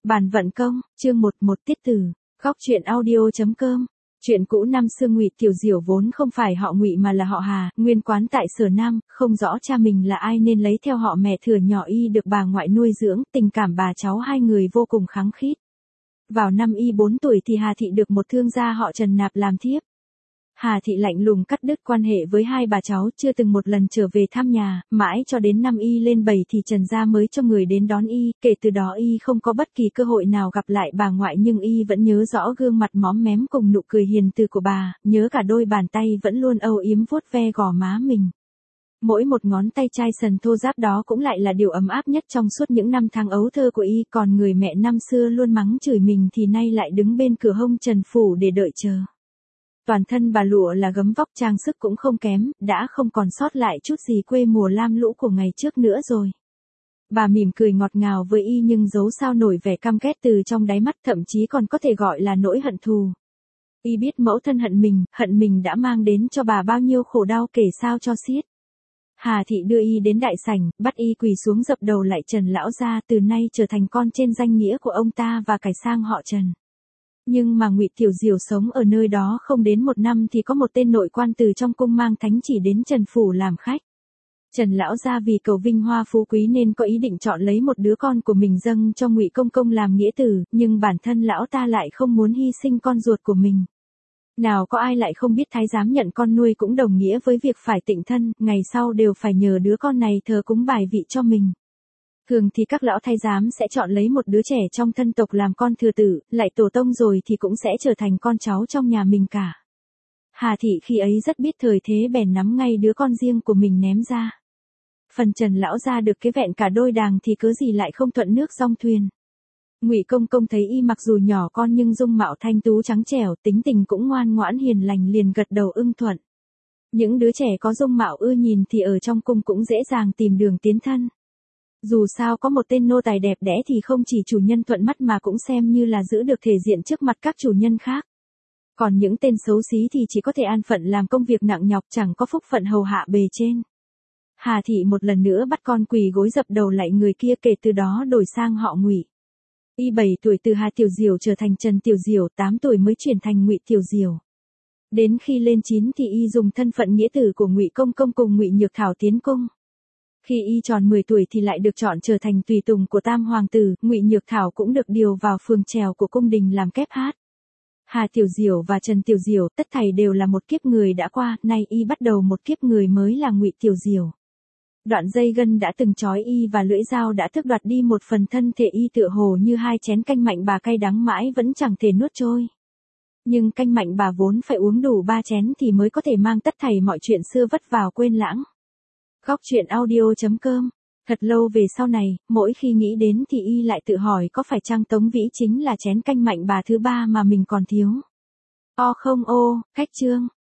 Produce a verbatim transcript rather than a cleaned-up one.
Bàn vận công, chương một một tiết tử, góc truyện audio.com. Chuyện cũ năm xưa Ngụy Tiểu Diểu vốn không phải họ Ngụy mà là họ Hà, nguyên quán tại Sở Nam, không rõ cha mình là ai nên lấy theo họ mẹ thừa nhỏ y được bà ngoại nuôi dưỡng, tình cảm bà cháu hai người vô cùng khăng khít. Vào năm y bốn tuổi thì Hà Thị được một thương gia họ Trần nạp làm thiếp. Hà Thị lạnh lùng cắt đứt quan hệ với hai bà cháu, chưa từng một lần trở về thăm nhà, mãi cho đến năm y lên bảy thì Trần gia mới cho người đến đón y, kể từ đó y không có bất kỳ cơ hội nào gặp lại bà ngoại, nhưng y vẫn nhớ rõ gương mặt móm mém cùng nụ cười hiền từ của bà, nhớ cả đôi bàn tay vẫn luôn âu yếm vuốt ve gò má mình. Mỗi một ngón tay chai sần thô ráp đó cũng lại là điều ấm áp nhất trong suốt những năm tháng ấu thơ của y, còn người mẹ năm xưa luôn mắng chửi mình thì nay lại đứng bên cửa hông Trần phủ để đợi chờ. Toàn thân bà lụa là gấm vóc, trang sức cũng không kém, đã không còn sót lại chút gì quê mùa lam lũ của ngày trước nữa rồi. Bà mỉm cười ngọt ngào với y nhưng giấu sao nổi vẻ căm ghét từ trong đáy mắt, thậm chí còn có thể gọi là nỗi hận thù. Y biết mẫu thân hận mình, hận mình đã mang đến cho bà bao nhiêu khổ đau kể sao cho xiết. Hà Thị đưa y đến đại sảnh, bắt y quỳ xuống dập đầu lại Trần lão gia, từ nay trở thành con trên danh nghĩa của ông ta và cải sang họ Trần. Nhưng mà Ngụy Tiểu Diểu sống ở nơi đó không đến một năm thì có một tên nội quan từ trong cung mang thánh chỉ đến Trần phủ làm khách. Trần lão gia vì cầu vinh hoa phú quý nên có ý định chọn lấy một đứa con của mình dâng cho Ngụy công công làm nghĩa tử, nhưng bản thân lão ta lại không muốn hy sinh con ruột của mình. Nào có ai lại không biết thái giám nhận con nuôi cũng đồng nghĩa với việc phải tịnh thân, ngày sau đều phải nhờ đứa con này thờ cúng bài vị cho mình. Thường thì các lão thái giám sẽ chọn lấy một đứa trẻ trong thân tộc làm con thừa tử, lại tổ tông rồi thì cũng sẽ trở thành con cháu trong nhà mình cả. Hà Thị khi ấy rất biết thời thế bèn nắm ngay đứa con riêng của mình ném ra. Phần Trần lão gia được cái vẹn cả đôi đàng thì cớ gì lại không thuận nước dong thuyền. Ngụy công công thấy y mặc dù nhỏ con nhưng dung mạo thanh tú trắng trẻo, tính tình cũng ngoan ngoãn hiền lành, liền gật đầu ưng thuận. Những đứa trẻ có dung mạo ưa nhìn thì ở trong cung cũng dễ dàng tìm đường tiến thân. Dù sao có một tên nô tài đẹp đẽ thì không chỉ chủ nhân thuận mắt mà cũng xem như là giữ được thể diện trước mặt các chủ nhân khác. Còn những tên xấu xí thì chỉ có thể an phận làm công việc nặng nhọc, chẳng có phúc phận hầu hạ bề trên. Hà Thị một lần nữa bắt con quỳ gối dập đầu lại người kia, kể từ đó đổi sang họ Ngụy. Y bảy tuổi từ Hà Tiểu Diểu trở thành Trần Tiểu Diểu, tám tuổi mới chuyển thành Ngụy Tiểu Diểu. Đến khi lên chín thì y dùng thân phận nghĩa tử của Ngụy công công cùng Ngụy Nhược Thảo tiến cung. Khi y tròn mười tuổi thì lại được chọn trở thành tùy tùng của tam hoàng tử, Ngụy Nhược Thảo cũng được điều vào phường trèo của cung đình làm kép hát. Hà Tiểu Diểu và Trần Tiểu Diểu tất thảy đều là một kiếp người đã qua, nay y bắt đầu một kiếp người mới là Ngụy Tiểu Diểu. Đoạn dây gân đã từng trói y và lưỡi dao đã tước đoạt đi một phần thân thể y, tựa hồ như hai chén canh mạnh bà cay đắng mãi vẫn chẳng thể nuốt trôi. Nhưng canh mạnh bà vốn phải uống đủ ba chén thì mới có thể mang tất thảy mọi chuyện xưa vất vào quên lãng. Góc truyện audio.com. Thật lâu về sau này, mỗi khi nghĩ đến thì y lại tự hỏi có phải chăng Tống Vĩ chính là chén canh mạnh bà thứ ba mà mình còn thiếu. O không ô, khách chương.